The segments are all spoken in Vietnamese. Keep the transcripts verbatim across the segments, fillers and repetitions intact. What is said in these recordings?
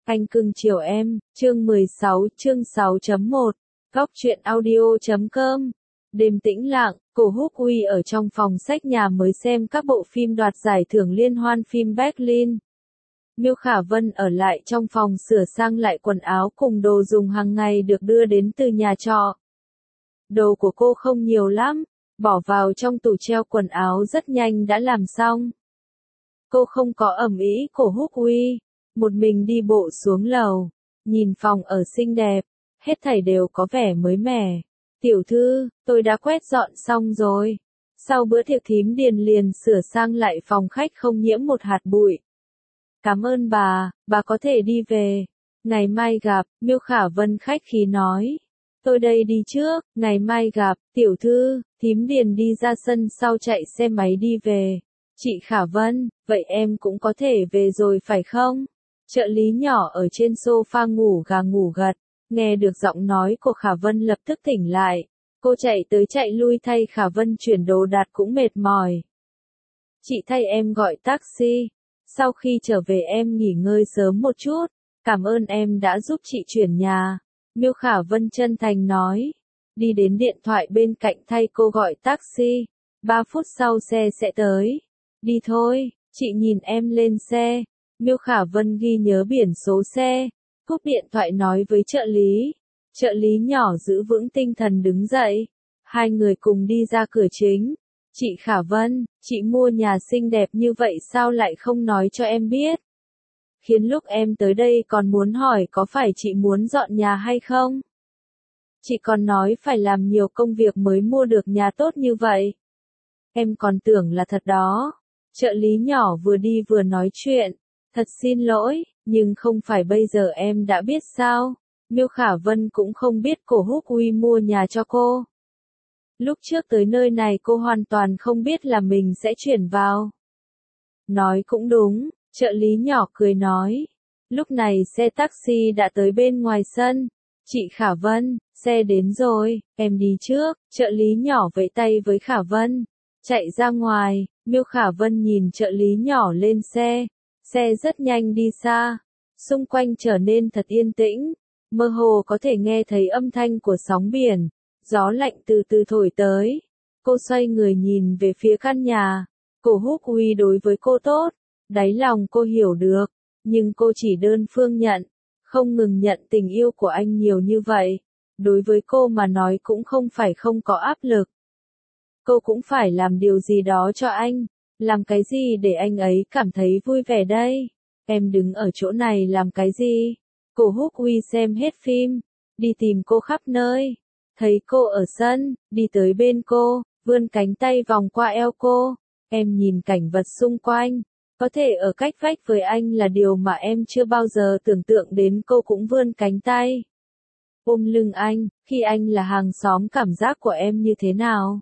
Anh cưng chiều em, chương mười sáu, chương sáu chấm một, góc truyện audio chấm com. Đêm tĩnh lặng, cô Húc Uy ở trong phòng sách nhà mới xem các bộ phim đoạt giải thưởng liên hoan phim Berlin. Miêu Khả Vân ở lại trong phòng sửa sang lại quần áo cùng đồ dùng hàng ngày được đưa đến từ nhà trọ. Đồ của cô không nhiều lắm, bỏ vào trong tủ treo quần áo rất nhanh đã làm xong. Cô không có ầm ĩ cổ Húc Uy, một mình đi bộ xuống lầu, nhìn phòng ở xinh đẹp, hết thảy đều có vẻ mới mẻ. Tiểu thư, tôi đã quét dọn xong rồi. Sau bữa tiệc thím Điền liền sửa sang lại phòng khách không nhiễm một hạt bụi. Cảm ơn bà, bà có thể đi về. Ngày mai gặp, Miêu Khả Vân khách khí nói. Tôi đây đi trước, ngày mai gặp, tiểu thư, thím Điền đi ra sân sau chạy xe máy đi về. Chị Khả Vân, vậy em cũng có thể về rồi phải không? Trợ lý nhỏ ở trên sofa ngủ gà ngủ gật, nghe được giọng nói của Khả Vân lập tức tỉnh lại. Cô chạy tới chạy lui thay Khả Vân chuyển đồ đạc cũng mệt mỏi. Chị thay em gọi taxi, sau khi trở về em nghỉ ngơi sớm một chút, cảm ơn em đã giúp chị chuyển nhà. Miêu Khả Vân chân thành nói, đi đến điện thoại bên cạnh thay cô gọi taxi, ba phút sau xe sẽ tới. Đi thôi, chị nhìn em lên xe. Miêu Khả Vân ghi nhớ biển số xe, cúp điện thoại nói với trợ lý. Trợ lý nhỏ giữ vững tinh thần đứng dậy. Hai người cùng đi ra cửa chính. Chị Khả Vân, chị mua nhà xinh đẹp như vậy sao lại không nói cho em biết? Khiến lúc em tới đây còn muốn hỏi có phải chị muốn dọn nhà hay không? Chị còn nói phải làm nhiều công việc mới mua được nhà tốt như vậy. Em còn tưởng là thật đó. Trợ lý nhỏ vừa đi vừa nói chuyện. Thật xin lỗi, nhưng không phải bây giờ em đã biết sao? Miêu Khả Vân cũng không biết cổ Húc Uy mua nhà cho cô. Lúc trước tới nơi này cô hoàn toàn không biết là mình sẽ chuyển vào. Nói cũng đúng, trợ lý nhỏ cười nói. Lúc này xe taxi đã tới bên ngoài sân. Chị Khả Vân, xe đến rồi, em đi trước. Trợ lý nhỏ vẫy tay với Khả Vân. Chạy ra ngoài, Miêu Khả Vân nhìn trợ lý nhỏ lên xe. Xe rất nhanh đi xa. Xung quanh trở nên thật yên tĩnh. Mơ hồ có thể nghe thấy âm thanh của sóng biển. Gió lạnh từ từ thổi tới. Cô xoay người nhìn về phía căn nhà. Cổ Húc Uy đối với cô tốt. Đáy lòng cô hiểu được. Nhưng cô chỉ đơn phương nhận. Không ngừng nhận tình yêu của anh nhiều như vậy. Đối với cô mà nói cũng không phải không có áp lực. Cô cũng phải làm điều gì đó cho anh. Làm cái gì để anh ấy cảm thấy vui vẻ đây? Em đứng ở chỗ này làm cái gì? Cổ Húc Uy xem hết phim. Đi tìm cô khắp nơi. Thấy cô ở sân, đi tới bên cô, vươn cánh tay vòng qua eo cô. Em nhìn cảnh vật xung quanh. Có thể ở cách vách với anh là điều mà em chưa bao giờ tưởng tượng đến. Cô cũng vươn cánh tay. Ôm lưng anh, khi anh là hàng xóm cảm giác của em như thế nào?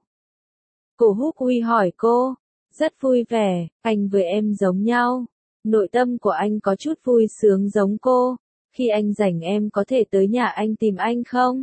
Cổ Húc Uy hỏi cô. Rất vui vẻ, anh với em giống nhau. Nội tâm của anh có chút vui sướng giống cô. Khi anh rảnh em có thể tới nhà anh tìm anh không?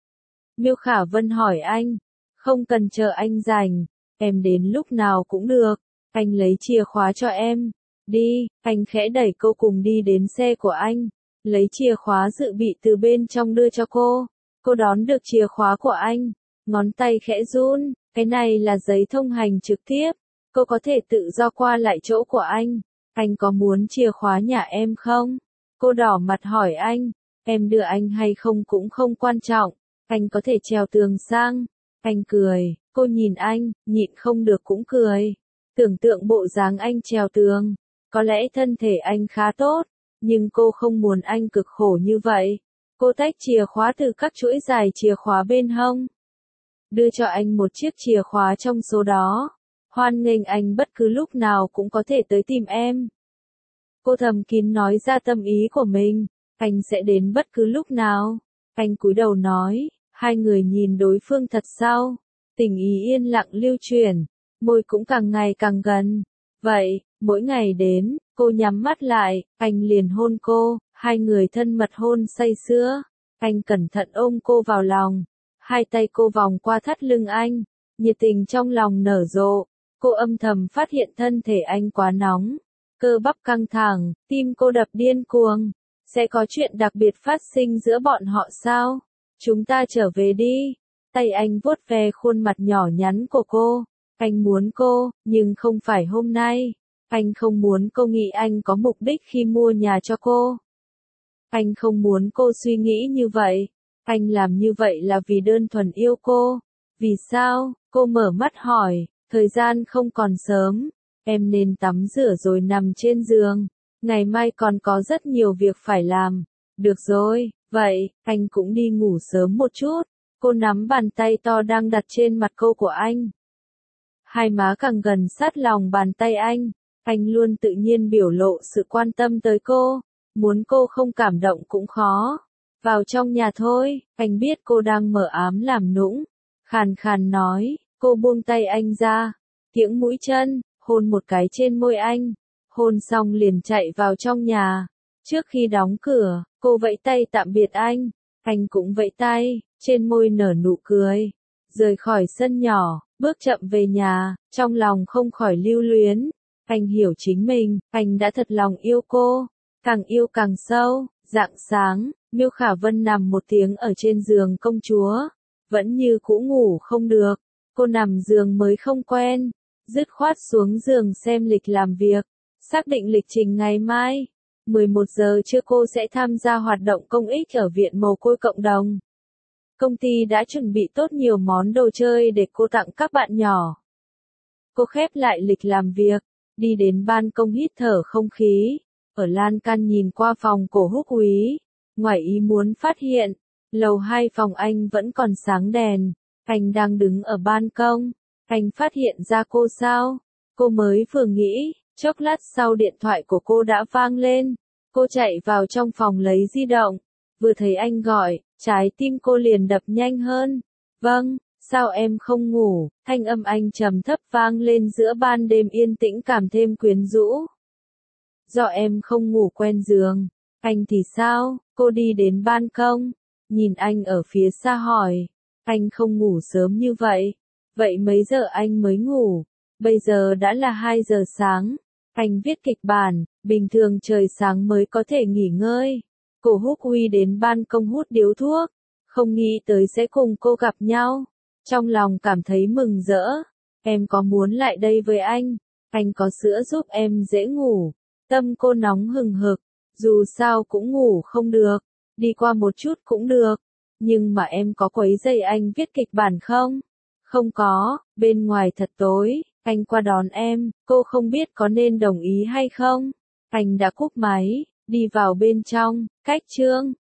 Miêu Khả Vân hỏi anh. Không cần chờ anh rảnh. Em đến lúc nào cũng được. Anh lấy chìa khóa cho em. Đi, anh khẽ đẩy cô cùng đi đến xe của anh. Lấy chìa khóa dự bị từ bên trong đưa cho cô. Cô đón được chìa khóa của anh. Ngón tay khẽ run. Cái này là giấy thông hành trực tiếp. Cô có thể tự do qua lại chỗ của anh. Anh có muốn chìa khóa nhà em không? Cô đỏ mặt hỏi anh. Em đưa anh hay không cũng không quan trọng. Anh có thể trèo tường sang. Anh cười. Cô nhìn anh, nhịn không được cũng cười. Tưởng tượng bộ dáng anh trèo tường. Có lẽ thân thể anh khá tốt. Nhưng cô không muốn anh cực khổ như vậy. Cô tách chìa khóa từ các chuỗi dài chìa khóa bên hông. Đưa cho anh một chiếc chìa khóa trong số đó. Hoan nghênh anh bất cứ lúc nào cũng có thể tới tìm em. Cô thầm kín nói ra tâm ý của mình. Anh sẽ đến bất cứ lúc nào. Anh cúi đầu nói. Hai người nhìn đối phương thật sâu. Tình ý yên lặng lưu truyền. Môi cũng càng ngày càng gần. Vậy, mỗi ngày đến, cô nhắm mắt lại, anh liền hôn cô. Hai người thân mật hôn say sưa. Anh cẩn thận ôm cô vào lòng. Hai tay cô vòng qua thắt lưng anh. Nhiệt tình trong lòng nở rộ. Cô âm thầm phát hiện thân thể anh quá nóng. Cơ bắp căng thẳng, tim cô đập điên cuồng. Sẽ có chuyện đặc biệt phát sinh giữa bọn họ sao? Chúng ta trở về đi. Tay anh vuốt ve khuôn mặt nhỏ nhắn của cô. Anh muốn cô, nhưng không phải hôm nay. Anh không muốn cô nghĩ anh có mục đích khi mua nhà cho cô. Anh không muốn cô suy nghĩ như vậy. Anh làm như vậy là vì đơn thuần yêu cô. Vì sao? Cô mở mắt hỏi. Thời gian không còn sớm. Em nên tắm rửa rồi nằm trên giường. Ngày mai còn có rất nhiều việc phải làm. Được rồi, vậy, anh cũng đi ngủ sớm một chút. Cô nắm bàn tay to đang đặt trên mặt cô của anh. Hai má càng gần sát lòng bàn tay anh. Anh luôn tự nhiên biểu lộ sự quan tâm tới cô. Muốn cô không cảm động cũng khó. Vào trong nhà thôi, anh biết cô đang mở ám làm nũng. Khàn khàn nói, cô buông tay anh ra. Kiễng mũi chân, hôn một cái trên môi anh. Hôn xong liền chạy vào trong nhà. Trước khi đóng cửa, cô vẫy tay tạm biệt anh. Anh cũng vẫy tay, trên môi nở nụ cười. Rời khỏi sân nhỏ, bước chậm về nhà, trong lòng không khỏi lưu luyến. Anh hiểu chính mình, anh đã thật lòng yêu cô. Càng yêu càng sâu. Rạng sáng, Miêu Khả Vân nằm một tiếng ở trên giường công chúa. Vẫn như cũ ngủ không được. Cô nằm giường mới không quen. Dứt khoát xuống giường xem lịch làm việc. Xác định lịch trình ngày mai. mười một giờ trưa cô sẽ tham gia hoạt động công ích ở Viện Mồ Côi Cộng đồng. Công ty đã chuẩn bị tốt nhiều món đồ chơi để cô tặng các bạn nhỏ. Cô khép lại lịch làm việc, đi đến ban công hít thở không khí. Ở lan can nhìn qua phòng của Húc Úy. Ngoài ý muốn phát hiện, lầu hai phòng anh vẫn còn sáng đèn. Anh đang đứng ở ban công. Anh phát hiện ra cô sao? Cô mới vừa nghĩ, chốc lát sau điện thoại của cô đã vang lên. Cô chạy vào trong phòng lấy di động. Vừa thấy anh gọi, trái tim cô liền đập nhanh hơn. Vâng, sao em không ngủ? Thanh âm anh trầm thấp vang lên giữa ban đêm yên tĩnh cảm thêm quyến rũ. Do em không ngủ quen giường. Anh thì sao? Cô đi đến ban công. Nhìn anh ở phía xa hỏi. Anh không ngủ sớm như vậy. Vậy mấy giờ anh mới ngủ? Bây giờ đã là hai giờ sáng. Anh viết kịch bản, bình thường trời sáng mới có thể nghỉ ngơi. Cổ Húc Uy đến ban công hút điếu thuốc. Không nghĩ tới sẽ cùng cô gặp nhau. Trong lòng cảm thấy mừng rỡ. Em có muốn lại đây với anh? Anh có sữa giúp em dễ ngủ. Tâm cô nóng hừng hực. Dù sao cũng ngủ không được. Đi qua một chút cũng được. Nhưng mà em có quấy rầy anh viết kịch bản không? Không có, bên ngoài thật tối. Anh qua đón em, cô không biết có nên đồng ý hay không? Anh đã cúp máy, đi vào bên trong, cách chương.